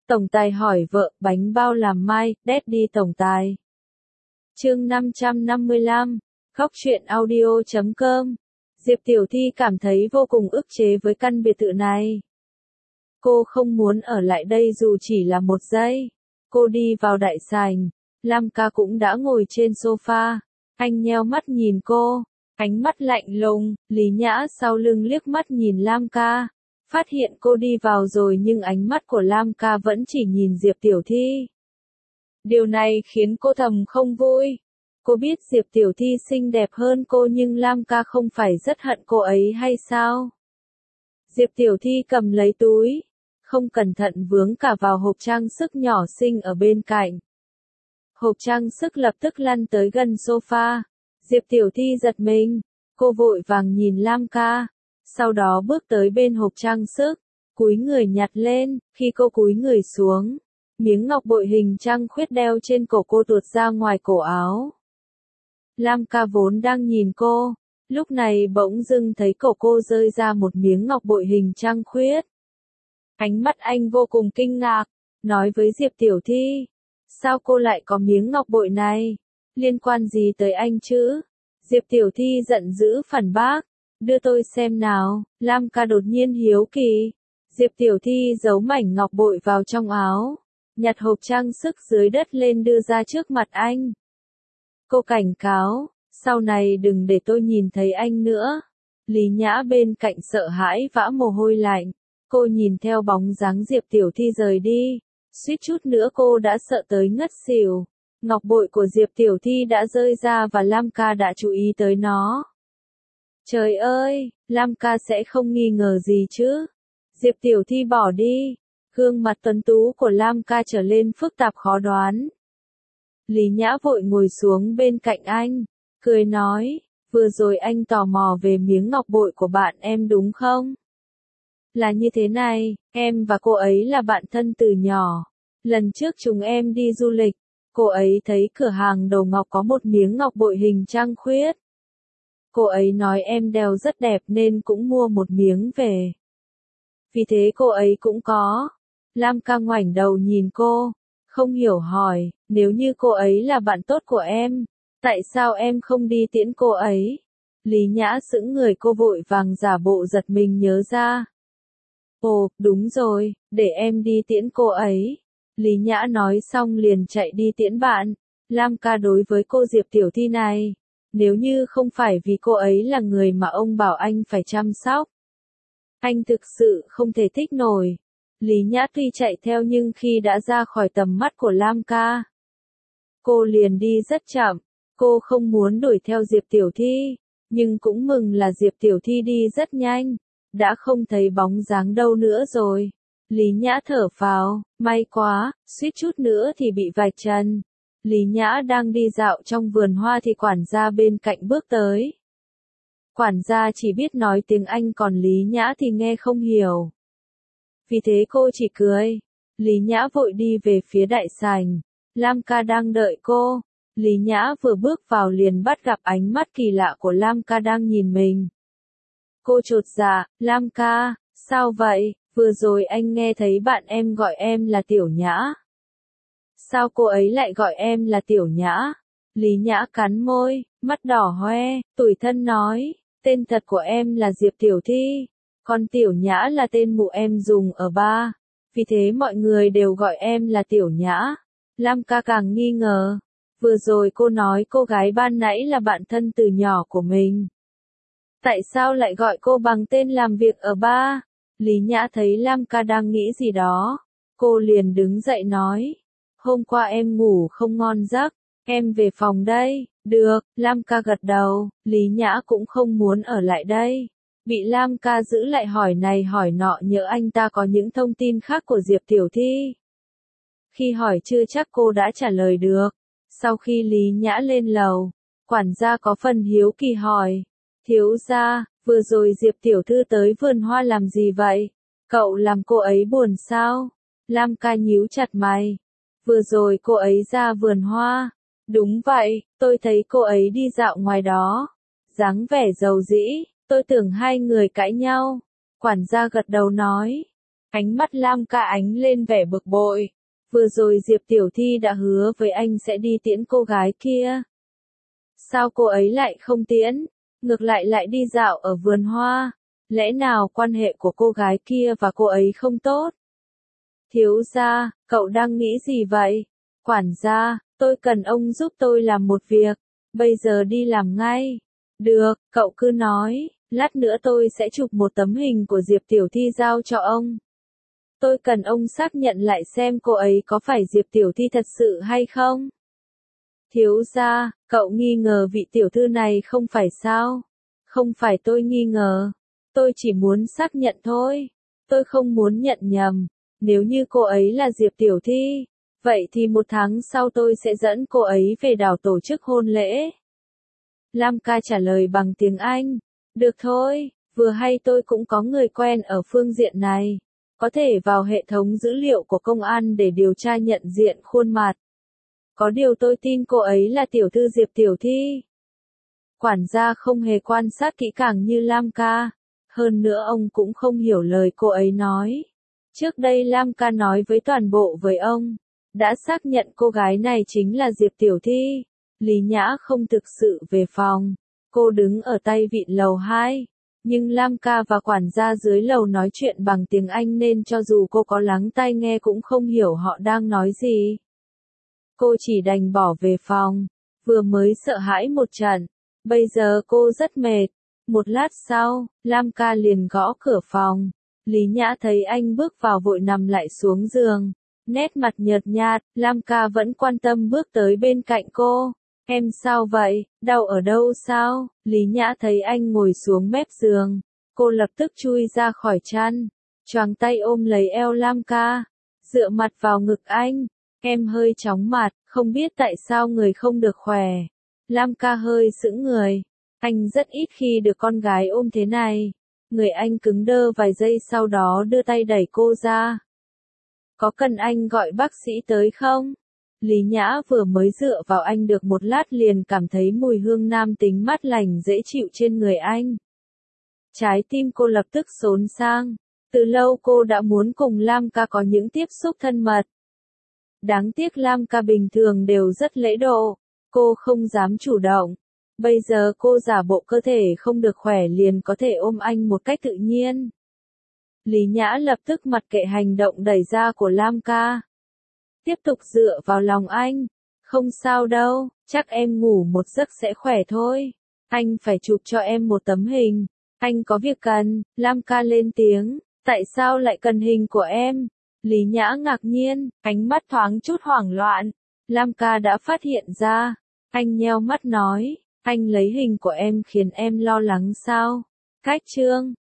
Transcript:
Tổng tài hỏi vợ, bánh bao làm mai, Daddy tổng tài. Chương 555, Góc truyện audio.com. Diệp Tiểu Thi cảm thấy vô cùng ức chế với căn biệt thự này. Cô không muốn ở lại đây dù chỉ là một giây. Cô đi vào đại sảnh, Lam Ca cũng đã ngồi trên sofa. Anh nheo mắt nhìn cô, ánh mắt lạnh lùng. Lý Nhã sau lưng liếc mắt nhìn Lam Ca, phát hiện cô đi vào rồi nhưng ánh mắt của Lam Ca vẫn chỉ nhìn Diệp Tiểu Thi. Điều này khiến cô thầm không vui. Cô biết Diệp Tiểu Thi xinh đẹp hơn cô nhưng Lam Ca không phải rất hận cô ấy hay sao? Diệp Tiểu Thi cầm lấy túi, không cẩn thận vướng cả vào hộp trang sức nhỏ xinh ở bên cạnh. Hộp trang sức lập tức lăn tới gần sofa. Diệp Tiểu Thi giật mình, cô vội vàng nhìn Lam Ca, sau đó bước tới bên hộp trang sức, cúi người nhặt lên. Khi cô cúi người xuống, miếng ngọc bội hình trăng khuyết đeo trên cổ cô tuột ra ngoài cổ áo. Lam Ca vốn đang nhìn cô, lúc này bỗng dưng thấy cổ cô rơi ra một miếng ngọc bội hình trăng khuyết. Ánh mắt anh vô cùng kinh ngạc, nói với Diệp Tiểu Thi, sao cô lại có miếng ngọc bội này? Liên quan gì tới anh chứ? Diệp Tiểu Thi giận dữ phản bác, đưa tôi xem nào. Lam Ca đột nhiên hiếu kỳ. Diệp Tiểu Thi giấu mảnh ngọc bội vào trong áo, nhặt hộp trang sức dưới đất lên đưa ra trước mặt anh. Cô cảnh cáo, sau này đừng để tôi nhìn thấy anh nữa. Lý Nhã bên cạnh sợ hãi vã mồ hôi lạnh. Cô nhìn theo bóng dáng Diệp Tiểu Thi rời đi, suýt chút nữa cô đã sợ tới ngất xỉu. Ngọc bội của Diệp Tiểu Thi đã rơi ra và Lam Ca đã chú ý tới nó. Trời ơi, Lam Ca sẽ không nghi ngờ gì chứ? Diệp Tiểu Thi bỏ đi, gương mặt tuấn tú của Lam Ca trở lên phức tạp khó đoán. Lý Nhã vội ngồi xuống bên cạnh anh, cười nói, vừa rồi anh tò mò về miếng ngọc bội của bạn em đúng không? Là như thế này, em và cô ấy là bạn thân từ nhỏ. Lần trước chúng em đi du lịch, cô ấy thấy cửa hàng đồ ngọc có một miếng ngọc bội hình trăng khuyết. Cô ấy nói em đeo rất đẹp nên cũng mua một miếng về. Vì thế cô ấy cũng có. Lam Ca ngoảnh đầu nhìn cô, không hiểu hỏi, nếu như cô ấy là bạn tốt của em, tại sao em không đi tiễn cô ấy? Lý Nhã sững người, cô vội vàng giả bộ giật mình nhớ ra. Ồ, đúng rồi, để em đi tiễn cô ấy. Lý Nhã nói xong liền chạy đi tiễn bạn. Lam Ca đối với cô Diệp Tiểu Thi này, nếu như không phải vì cô ấy là người mà ông bảo anh phải chăm sóc, anh thực sự không thể thích nổi. Lý Nhã tuy chạy theo nhưng khi đã ra khỏi tầm mắt của Lam Ca, cô liền đi rất chậm. Cô không muốn đuổi theo Diệp Tiểu Thi, nhưng cũng mừng là Diệp Tiểu Thi đi rất nhanh, đã không thấy bóng dáng đâu nữa rồi. Lý Nhã thở phào, may quá, suýt chút nữa thì bị vạch trần. Lý Nhã đang đi dạo trong vườn hoa thì quản gia bên cạnh bước tới. Quản gia chỉ biết nói tiếng Anh còn Lý Nhã thì nghe không hiểu. Vì thế cô chỉ cười. Lý Nhã vội đi về phía đại sảnh. Lam Ca đang đợi cô. Lý Nhã vừa bước vào liền bắt gặp ánh mắt kỳ lạ của Lam Ca đang nhìn mình. Cô chột dạ, Lam Ca, sao vậy? Vừa rồi anh nghe thấy bạn em gọi em là Tiểu Nhã. Sao cô ấy lại gọi em là Tiểu Nhã? Lý Nhã cắn môi, mắt đỏ hoe, tủi thân nói, tên thật của em là Diệp Tiểu Thi, còn Tiểu Nhã là tên mụ em dùng ở bar, vì thế mọi người đều gọi em là Tiểu Nhã. Lam Ca càng nghi ngờ, vừa rồi cô nói cô gái ban nãy là bạn thân từ nhỏ của mình. Tại sao lại gọi cô bằng tên làm việc ở bar? Lý Nhã thấy Lam Ca đang nghĩ gì đó, cô liền đứng dậy nói, hôm qua em ngủ không ngon giấc, em về phòng đây. Được, Lam Ca gật đầu. Lý Nhã cũng không muốn ở lại đây, bị Lam Ca giữ lại hỏi này hỏi nọ nhỡ anh ta có những thông tin khác của Diệp Tiểu Thi. Khi hỏi chưa chắc cô đã trả lời được. Sau khi Lý Nhã lên lầu, quản gia có phần hiếu kỳ hỏi, thiếu gia, vừa rồi Diệp Tiểu Thư tới vườn hoa làm gì vậy? Cậu làm cô ấy buồn sao? Lam Ca nhíu chặt mày. Vừa rồi cô ấy ra vườn hoa. Đúng vậy, tôi thấy cô ấy đi dạo ngoài đó. Dáng vẻ giàu dĩ, tôi tưởng hai người cãi nhau. Quản gia gật đầu nói. Ánh mắt Lam Ca ánh lên vẻ bực bội. Vừa rồi Diệp Tiểu Thi đã hứa với anh sẽ đi tiễn cô gái kia. Sao cô ấy lại không tiễn, ngược lại lại đi dạo ở vườn hoa? Lẽ nào quan hệ của cô gái kia và cô ấy không tốt? Thiếu gia, cậu đang nghĩ gì vậy? Quản gia, tôi cần ông giúp tôi làm một việc. Bây giờ đi làm ngay. Được, cậu cứ nói, lát nữa tôi sẽ chụp một tấm hình của Diệp Tiểu Thi giao cho ông. Tôi cần ông xác nhận lại xem cô ấy có phải Diệp Tiểu Thi thật sự hay không. Thiếu gia, cậu nghi ngờ vị tiểu thư này không phải sao? Không phải tôi nghi ngờ. Tôi chỉ muốn xác nhận thôi. Tôi không muốn nhận nhầm. Nếu như cô ấy là Diệp Tiểu Thi, vậy thì 1 tháng sau tôi sẽ dẫn cô ấy về đảo tổ chức hôn lễ. Lam Ca trả lời bằng tiếng Anh. Được thôi, vừa hay tôi cũng có người quen ở phương diện này. Có thể vào hệ thống dữ liệu của công an để điều tra nhận diện khuôn mặt. Có điều tôi tin cô ấy là tiểu thư Diệp Tiểu Thi. Quản gia không hề quan sát kỹ càng như Lam Ca. Hơn nữa ông cũng không hiểu lời cô ấy nói. Trước đây Lam Ca nói với toàn bộ với ông. Đã xác nhận cô gái này chính là Diệp Tiểu Thi. Lý Nhã không thực sự về phòng. Cô đứng ở tay vịn lầu 2. Nhưng Lam Ca và quản gia dưới lầu nói chuyện bằng tiếng Anh nên cho dù cô có lắng tai nghe cũng không hiểu họ đang nói gì. Cô chỉ đành bỏ về phòng. Vừa mới sợ hãi một trận. Bây giờ cô rất mệt. Một lát sau, Lam Ca liền gõ cửa phòng. Lý Nhã thấy anh bước vào vội nằm lại xuống giường. Nét mặt nhợt nhạt, Lam Ca vẫn quan tâm bước tới bên cạnh cô. Em sao vậy, đau ở đâu sao? Lý Nhã thấy anh ngồi xuống mép giường. Cô lập tức chui ra khỏi chăn. Choàng tay ôm lấy eo Lam Ca. Dựa mặt vào ngực anh. Em hơi chóng mặt, không biết tại sao người không được khỏe. Lam Ca hơi sững người. Anh rất ít khi được con gái ôm thế này. Người anh cứng đơ vài giây sau đó đưa tay đẩy cô ra. Có cần anh gọi bác sĩ tới không? Lý Nhã vừa mới dựa vào anh được một lát liền cảm thấy mùi hương nam tính mát lành dễ chịu trên người anh. Trái tim cô lập tức xốn sang. Từ lâu cô đã muốn cùng Lam Ca có những tiếp xúc thân mật. Đáng tiếc Lam Ca bình thường đều rất lễ độ. Cô không dám chủ động. Bây giờ cô giả bộ cơ thể không được khỏe liền có thể ôm anh một cách tự nhiên. Lý Nhã lập tức mặc kệ hành động đẩy ra của Lam Ca. Tiếp tục dựa vào lòng anh. Không sao đâu, chắc em ngủ một giấc sẽ khỏe thôi. Anh phải chụp cho em một tấm hình. Anh có việc cần, Lam Ca lên tiếng. Tại sao lại cần hình của em? Lý Nhã ngạc nhiên, ánh mắt thoáng chút hoảng loạn. Lam Ca đã phát hiện ra. Anh nheo mắt nói, anh lấy hình của em khiến em lo lắng sao? Cách chương